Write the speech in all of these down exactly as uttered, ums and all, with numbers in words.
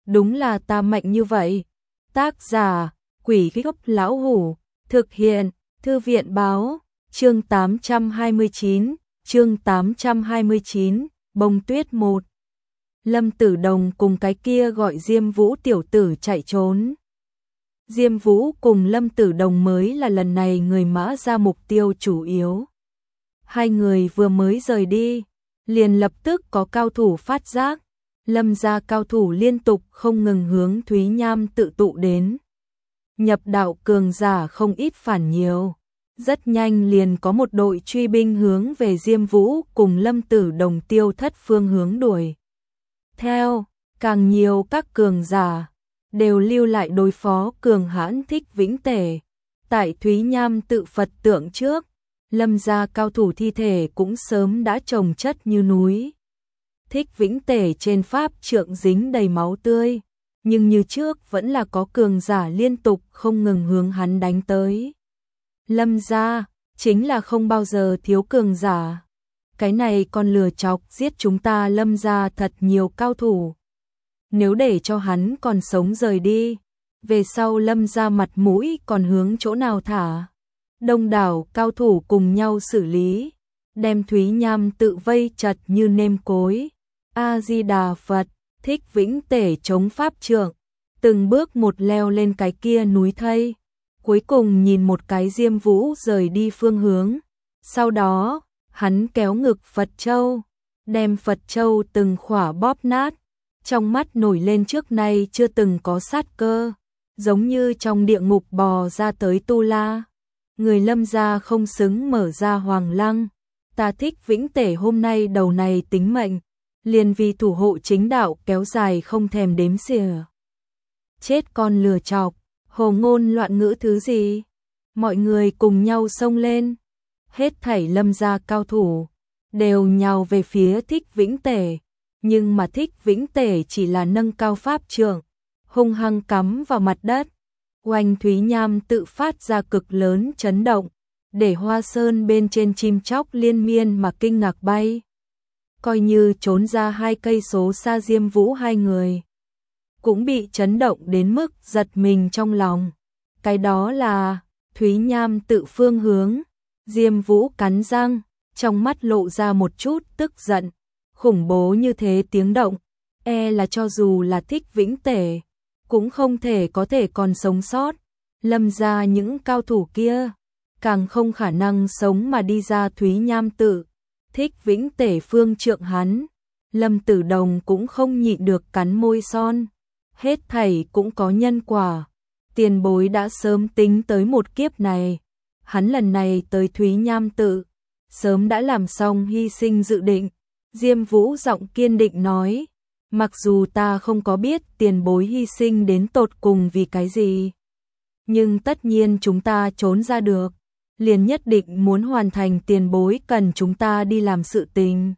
đúng là ta mạnh như vậy. Tác giả, Quỷ Gốc Lão Hủ, thực hiện, Thư viện Báo, chương tám trăm hai mươi chín, chương tám trăm hai mươi chín, Bông Tuyết một. Lâm Tử Đồng cùng cái kia gọi Diêm Vũ tiểu tử chạy trốn. Diêm Vũ cùng Lâm Tử Đồng mới là lần này người mã ra mục tiêu chủ yếu. Hai người vừa mới rời đi, liền lập tức có cao thủ phát giác. Lâm gia cao thủ liên tục không ngừng hướng Thúy Nham tự tụ đến. Nhập đạo cường giả không ít phản nhiều. Rất nhanh liền có một đội truy binh hướng về Diêm Vũ cùng Lâm Tử Đồng tiêu thất phương hướng đuổi. Theo, càng nhiều các cường giả đều lưu lại đối phó cường hãn Thích Vĩnh Tể. Tại Thúy Nham tự Phật tượng trước, Lâm gia cao thủ thi thể cũng sớm đã chồng chất như núi. Thích Vĩnh Tể trên pháp trượng dính đầy máu tươi, nhưng như trước vẫn là có cường giả liên tục không ngừng hướng hắn đánh tới. Lâm gia chính là không bao giờ thiếu cường giả. Cái này còn lừa chọc giết chúng ta Lâm gia thật nhiều cao thủ. Nếu để cho hắn còn sống rời đi, về sau Lâm gia mặt mũi còn hướng chỗ nào thả. Đông đảo cao thủ cùng nhau xử lý, đem Thúy Nham tự vây chặt như nêm cối. A-di-đà Phật, Thích Vĩnh Tể chống pháp trượng, từng bước một leo lên cái kia núi thây. Cuối cùng nhìn một cái Diêm Vũ rời đi phương hướng. Sau đó, hắn kéo ngực Phật Châu, đem Phật Châu từng khỏa bóp nát. Trong mắt nổi lên trước nay chưa từng có sát cơ, giống như trong địa ngục bò ra tới Tu La. Người Lâm gia không xứng mở ra Hoàng Lăng. Ta Thích Vĩnh Tể hôm nay đầu này tính mệnh, liền vì thủ hộ chính đạo kéo dài không thèm đếm xỉa. Chết con lừa chọc, hồ ngôn loạn ngữ thứ gì? Mọi người cùng nhau xông lên. Hết thảy Lâm gia cao thủ đều nhào về phía Thích Vĩnh Tể, nhưng mà Thích Vĩnh Tể chỉ là nâng cao pháp trượng, hung hăng cắm vào mặt đất. Oanh Thúy Nham tự phát ra cực lớn chấn động, để hoa sơn bên trên chim chóc liên miên mà kinh ngạc bay. Coi như trốn ra hai cây số xa Diêm Vũ hai người, cũng bị chấn động đến mức giật mình trong lòng. Cái đó là Thúy Nham tự phương hướng. Diêm Vũ cắn răng, trong mắt lộ ra một chút tức giận. Khủng bố như thế tiếng động, e là cho dù là Thích Vĩnh Tể, cũng không thể có thể còn sống sót. Lâm gia những cao thủ kia, càng không khả năng sống mà đi ra Thúy Nham tự. Thích Vĩnh Tể phương trượng hắn, Lâm Tử Đồng cũng không nhịn được cắn môi son. Hết thảy cũng có nhân quả. Tiền bối đã sớm tính tới một kiếp này. Hắn lần này tới Thúy Nham tự, sớm đã làm xong hy sinh dự định. Diêm Vũ giọng kiên định nói, mặc dù ta không có biết tiền bối hy sinh đến tột cùng vì cái gì, nhưng tất nhiên chúng ta trốn ra được, liền nhất định muốn hoàn thành tiền bối cần chúng ta đi làm sự tình.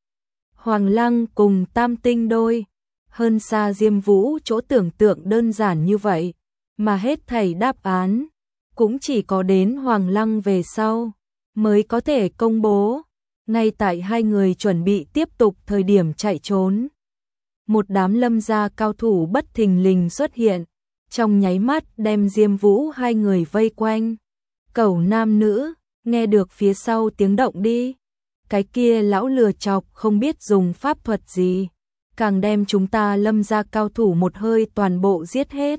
Hoàng Lăng cùng Tam Tinh đôi, hơn xa Diêm Vũ chỗ tưởng tượng đơn giản như vậy, mà hết thảy đáp án cũng chỉ có đến Hoàng Lăng về sau mới có thể công bố. Ngay tại hai người chuẩn bị tiếp tục thời điểm chạy trốn, một đám Lâm gia cao thủ bất thình lình xuất hiện, trong nháy mắt đem Diêm Vũ hai người vây quanh. Cẩu nam nữ, nghe được phía sau tiếng động đi. Cái kia lão lừa chọc không biết dùng pháp thuật gì, càng đem chúng ta Lâm gia cao thủ một hơi toàn bộ giết hết.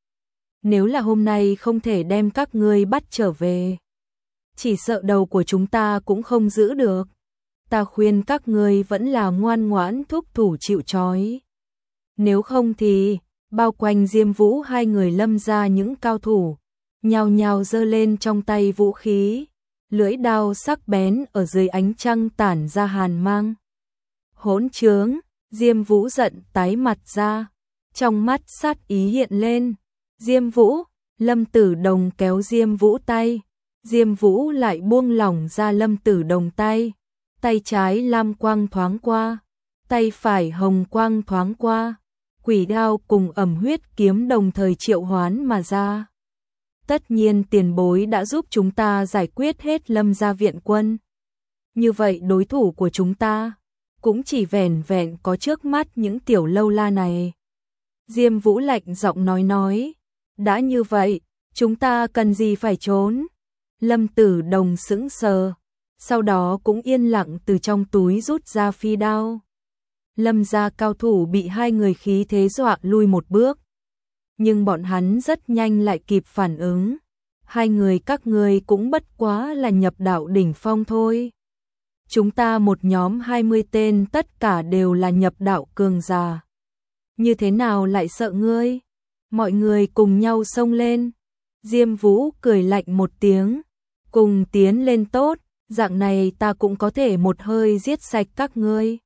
Nếu là hôm nay không thể đem các ngươi bắt trở về, chỉ sợ đầu của chúng ta cũng không giữ được. Ta khuyên các ngươi vẫn là ngoan ngoãn thúc thủ chịu trói. Nếu không thì, bao quanh Diêm Vũ hai người Lâm gia những cao thủ, nhào nhào giơ lên trong tay vũ khí, lưỡi đao sắc bén ở dưới ánh trăng tản ra hàn mang. Hỗn trướng, Diêm Vũ giận tái mặt ra, trong mắt sát ý hiện lên. Diêm Vũ, Lâm Tử Đồng kéo Diêm Vũ tay, Diêm Vũ lại buông lỏng ra Lâm Tử Đồng tay. Tay trái lam quang thoáng qua, tay phải hồng quang thoáng qua, quỷ đao cùng ẩm huyết kiếm đồng thời triệu hoán mà ra. Tất nhiên tiền bối đã giúp chúng ta giải quyết hết Lâm gia viện quân. Như vậy đối thủ của chúng ta cũng chỉ vẻn vẹn có trước mắt những tiểu lâu la này. Diêm Vũ lạnh giọng nói nói, đã như vậy, chúng ta cần gì phải trốn? Lâm Tử Đồng sững sờ, sau đó cũng yên lặng từ trong túi rút ra phi đao. Lâm gia cao thủ bị hai người khí thế dọa lui một bước. Nhưng bọn hắn rất nhanh lại kịp phản ứng. Hai người các ngươi cũng bất quá là nhập đạo đỉnh phong thôi. Chúng ta một nhóm hai mươi tên tất cả đều là nhập đạo cường giả. Như thế nào lại sợ ngươi? Mọi người cùng nhau xông lên. Diêm Vũ cười lạnh một tiếng. Cùng tiến lên tốt, dạng này ta cũng có thể một hơi giết sạch các ngươi.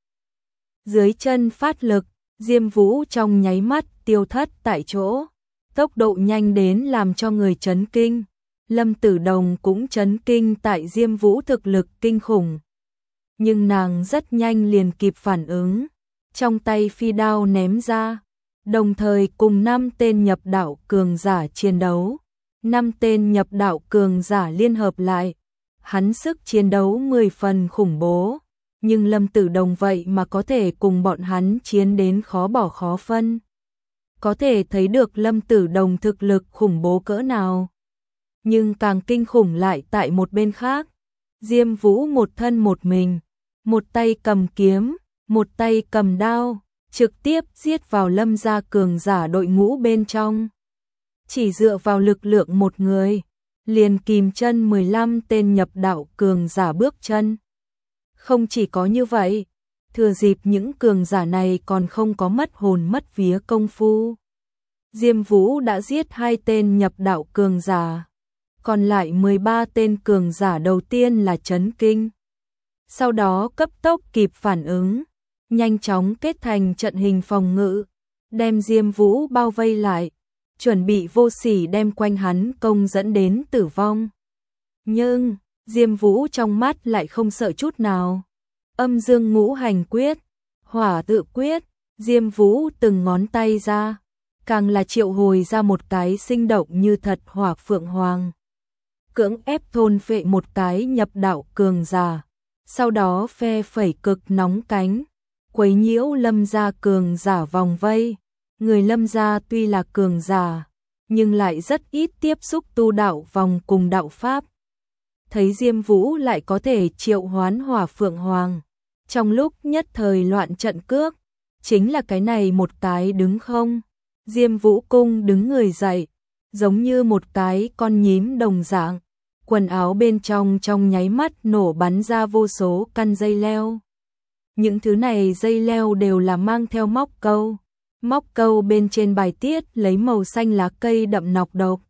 Dưới chân phát lực, Diêm Vũ trong nháy mắt tiêu thất tại chỗ. Tốc độ nhanh đến làm cho người chấn kinh. Lâm Tử Đồng cũng chấn kinh tại Diêm Vũ thực lực kinh khủng. Nhưng nàng rất nhanh liền kịp phản ứng. Trong tay phi đao ném ra. Đồng thời cùng năm tên nhập đạo cường giả chiến đấu. Năm tên nhập đạo cường giả liên hợp lại. Hắn sức chiến đấu mười phần khủng bố. Nhưng Lâm Tử Đồng vậy mà có thể cùng bọn hắn chiến đến khó bỏ khó phân. Có thể thấy được Lâm Tử Đồng thực lực khủng bố cỡ nào. Nhưng càng kinh khủng lại tại một bên khác. Diêm Vũ một thân một mình. Một tay cầm kiếm, một tay cầm đao. Trực tiếp giết vào Lâm gia cường giả đội ngũ bên trong. Chỉ dựa vào lực lượng một người. Liền kìm chân mười lăm tên nhập đạo cường giả bước chân. Không chỉ có như vậy, thừa dịp những cường giả này còn không có mất hồn mất vía công phu. Diêm Vũ đã giết hai tên nhập đạo cường giả, còn lại mười ba tên cường giả đầu tiên là chấn kinh. Sau đó cấp tốc kịp phản ứng, nhanh chóng kết thành trận hình phòng ngự, đem Diêm Vũ bao vây lại, chuẩn bị vô sỉ đem quanh hắn công dẫn đến tử vong. Nhưng Diêm Vũ trong mắt lại không sợ chút nào. Âm dương ngũ hành quyết, hỏa tự quyết, Diêm Vũ từng ngón tay ra, càng là triệu hồi ra một cái sinh động như thật hỏa phượng hoàng. Cưỡng ép thôn phệ một cái nhập đạo cường giả, sau đó phe phẩy cực nóng cánh, quấy nhiễu Lâm gia cường giả vòng vây. Người Lâm gia tuy là cường giả, nhưng lại rất ít tiếp xúc tu đạo vòng cùng đạo pháp. Thấy Diêm Vũ lại có thể triệu hoán hỏa phượng hoàng, trong lúc nhất thời loạn trận cước, chính là cái này một cái đứng không. Diêm Vũ cung đứng người dậy, giống như một cái con nhím đồng dạng, quần áo bên trong trong nháy mắt nổ bắn ra vô số căn dây leo. Những thứ này dây leo đều là mang theo móc câu, móc câu bên trên bài tiết lấy màu xanh lá cây đậm nọc độc.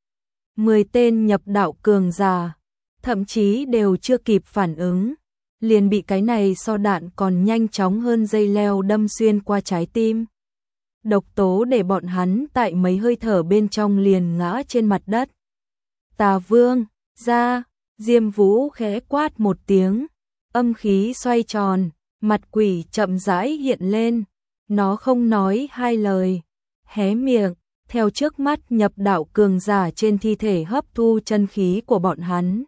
Mười tên nhập đạo cường giả, thậm chí đều chưa kịp phản ứng, liền bị cái này so đạn còn nhanh chóng hơn dây leo đâm xuyên qua trái tim. Độc tố để bọn hắn tại mấy hơi thở bên trong liền ngã trên mặt đất. Tà Vương, ra, Diêm Vũ khẽ quát một tiếng, âm khí xoay tròn, mặt quỷ chậm rãi hiện lên, nó không nói hai lời, hé miệng, theo trước mắt nhập đạo cường giả trên thi thể hấp thu chân khí của bọn hắn.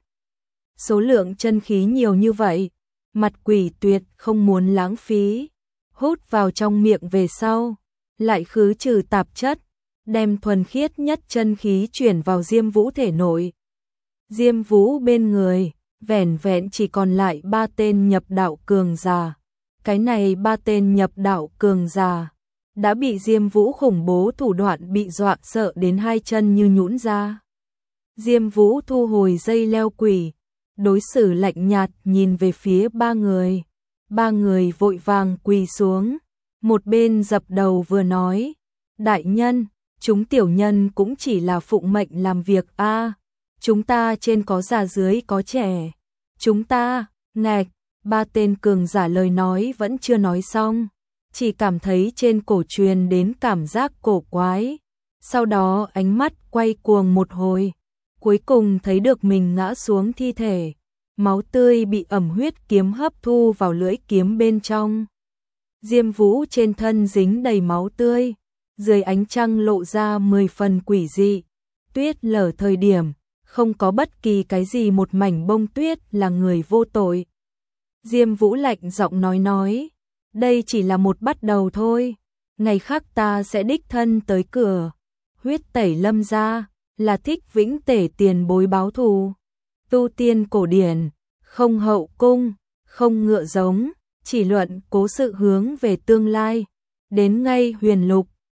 Số lượng chân khí nhiều như vậy, mặt quỷ tuyệt không muốn lãng phí, hút vào trong miệng về sau, lại khứ trừ tạp chất, đem thuần khiết nhất chân khí chuyển vào Diêm Vũ thể nội. Diêm Vũ bên người, vẻn vẹn chỉ còn lại ba tên nhập đạo cường giả. Cái này ba tên nhập đạo cường giả đã bị Diêm Vũ khủng bố thủ đoạn bị dọa sợ đến hai chân như nhũn ra. Diêm Vũ thu hồi dây leo quỷ, đối xử lạnh nhạt nhìn về phía ba người. Ba người vội vàng quỳ xuống, một bên dập đầu vừa nói, đại nhân, chúng tiểu nhân cũng chỉ là phụng mệnh làm việc a, à, chúng ta trên có già dưới có trẻ, chúng ta, ngạch. Ba tên cường giả lời nói vẫn chưa nói xong, chỉ cảm thấy trên cổ truyền đến cảm giác cổ quái. Sau đó ánh mắt quay cuồng một hồi, cuối cùng thấy được mình ngã xuống thi thể, máu tươi bị ẩm huyết kiếm hấp thu vào lưỡi kiếm bên trong. Diêm Vũ trên thân dính đầy máu tươi, dưới ánh trăng lộ ra mười phần quỷ dị. Tuyết lở thời điểm, không có bất kỳ cái gì một mảnh bông tuyết là người vô tội. Diêm Vũ lạnh giọng nói nói, đây chỉ là một bắt đầu thôi. ngày khác ta sẽ đích thân tới cửa, huyết tẩy Lâm gia, là thích vĩnh tể tiền bối báo thù. Tu tiên cổ điển, không hậu cung, không ngựa giống, chỉ luận cố sự hướng về tương lai. Đến ngay huyền lục,